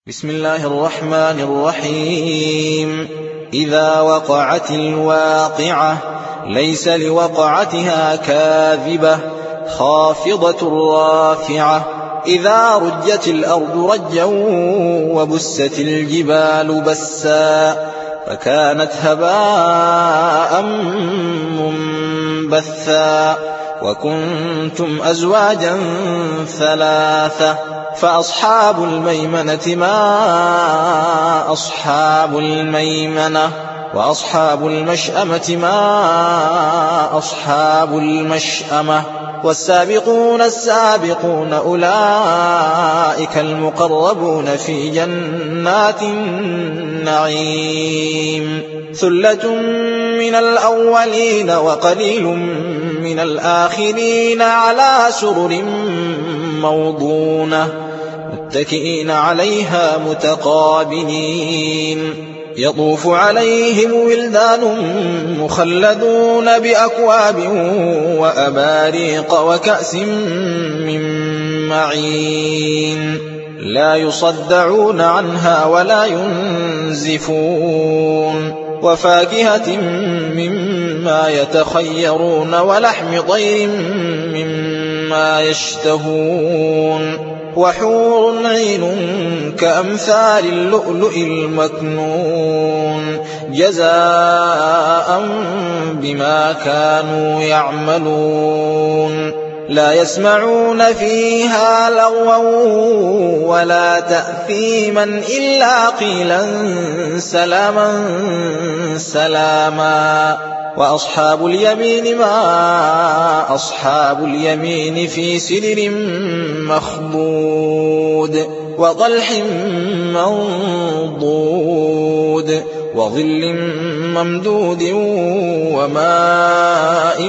بسم الله الرحمن الرحيم. إذا وقعت الواقعة ليس لوقعتها كاذبة خافضة رافعة. إذا رجت الأرض رجا وبست الجبال بسا فكانت هباء منبثا وكنتم أزواجا ثلاثة فأصحاب الميمنة ما أصحاب الميمنة وأصحاب المشأمة ما أصحاب المشأمة والسابقون السابقون أولئك المقربون في جنات النعيم. ثلة من الأولين وقليل من الآخرين على سرر موضونة متكئين عليها متقابلين. يطوف عليهم ولدان مخلدون بأكواب وأباريق وكأس من معين لا يصدعون عنها ولا ينزفون. وفاكهة مما يتخيرون ولحم طير مما يشتهون. وحور عين كأمثال اللؤلؤ المكنون جزاء بما كانوا يعملون. لا يسمعون فيها لغوا ولا تأثيما إلا قيلا سلاما سلاما. وأصحاب اليمين ما أصحاب اليمين في سدر مخضود وطلح منضود وظل ممدود وماء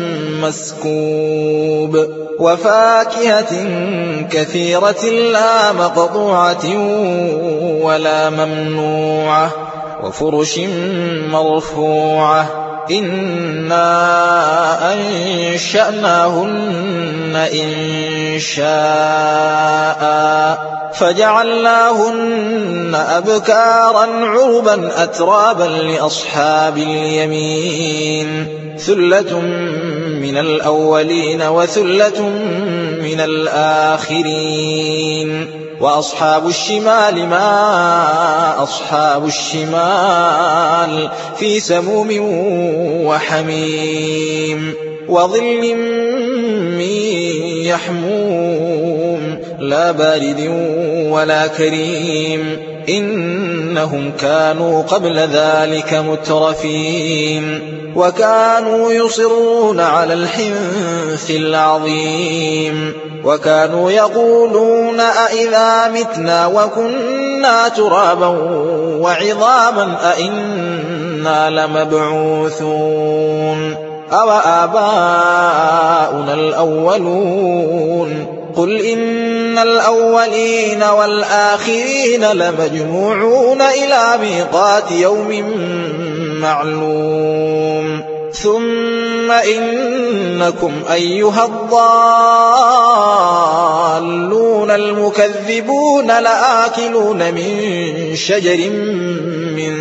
مسكوب. وفاكهة كثيرة لا مقطوعة ولا ممنوعة وفرش مرفوعة. إنا أنشأناهن إنشاء فجعلناهن أبكارا عربا أترابا لأصحاب اليمين. ثلة من الأولين وثلة من الآخرين. وأصحاب الشمال ما أصحاب الشمال في سموم وحميم وظل من يحموم لا بارد ولا كريم. إنهم كانوا قبل ذلك مترفين وكانوا يصرون على الحنث العظيم وكانوا يقولون أئذا متنا وكنا ترابا وعظاما أئنا لمبعوثون أو آباؤنا الأولون. قل إن الأولين والآخرين لمجموعون إلى ميقات يوم معلوم. ثم إنكم أيها الضالون المكذبون لآكلون من شجر من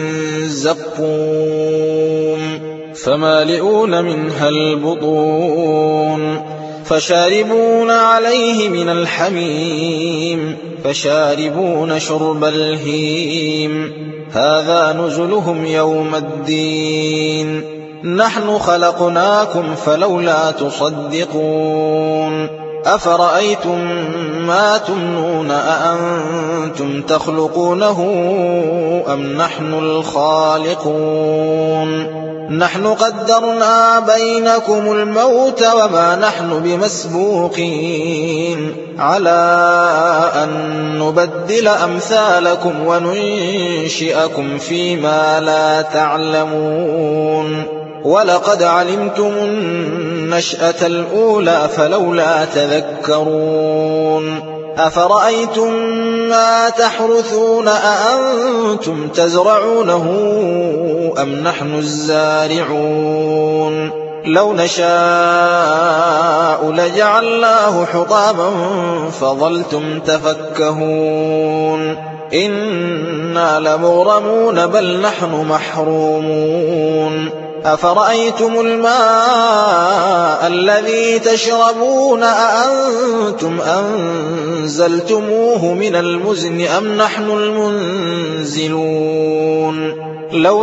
زقوم فمالئون منها البطون فشاربون عليه من الحميم فشاربون شرب الهيم. هذا نزلهم يوم الدين. نحن خلقناكم فلولا تصدقون. أفرأيتم ما تمنون أأنتم تخلقونه أم نحن الخالقون؟ نحن قدرنا بينكم الموت وما نحن بمسبوقين على أن نبدل أمثالكم وننشئكم فيما لا تعلمون. ولقد علمتم النشأة الأولى فلولا تذكرون. أفرأيتم ما تحرثون أأنتم تزرعونه أم نحن الزارعون؟ لو نشاء لجعلناه حطاما فظلتم تفكهون إنا لمغرمون بل نحن محرومون أفرأيتم الماء الذي تشربون أأنتم أنزلتموه من المزن أم نحن المنزلون لو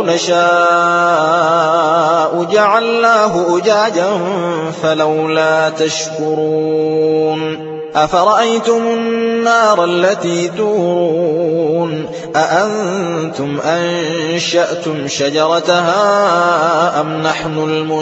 نشاء جعلناه أجاجا فلولا تشكرون أفرأيتم النار التي تورون أأنتم أنشأتم شجرتها أم نحن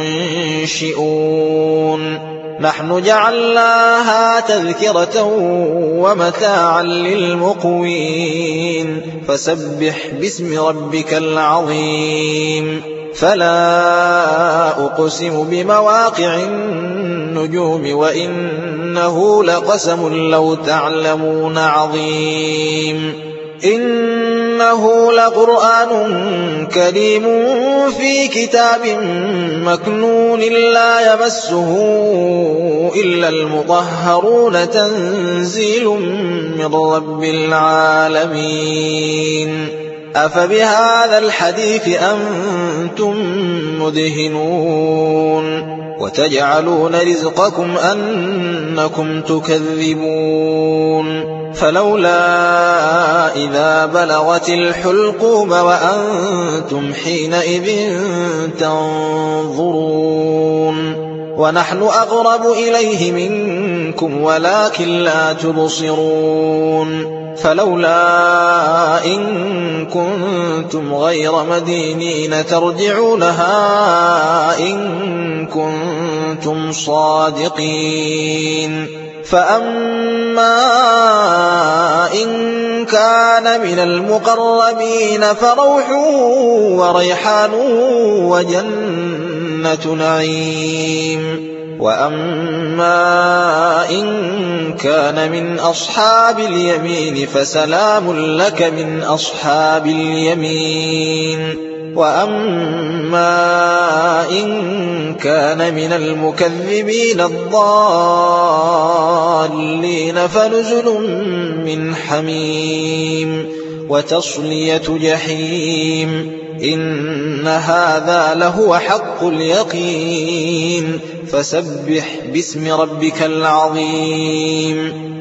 المنشئون نحن جعلناها تذكرة ومتاعا للمقوين فسبح باسم ربك العظيم فلا أقسم بمواقع النجوم وإنه لقسم لو تعلمون عظيم إنه لقرآن كريم في كتاب مكنون لا يمسه إلا المطهرون تنزيل من رب العالمين أفبهذا الحديث أنتم مدهنون وتجعلون رزقكم أنكم تكذبون فلولا إذا بلغت الحلقوم وأنتم حينئذ تنظرون ونحن أقرب إليه منكم ولكن لا تبصرون فلولا إن كنتم غير مدينين ترجعونها إن كنتم صادقين فأما إن كان من المقربين فروح وريحان وجنة نعيم وأما إن كان من أصحاب اليمين فسلام لك من أصحاب اليمين وأما إن كان من المكذبين الضالين فنزل من حميم وتصلية جحيم إن هذا لهو حق اليقين فسبح باسم ربك العظيم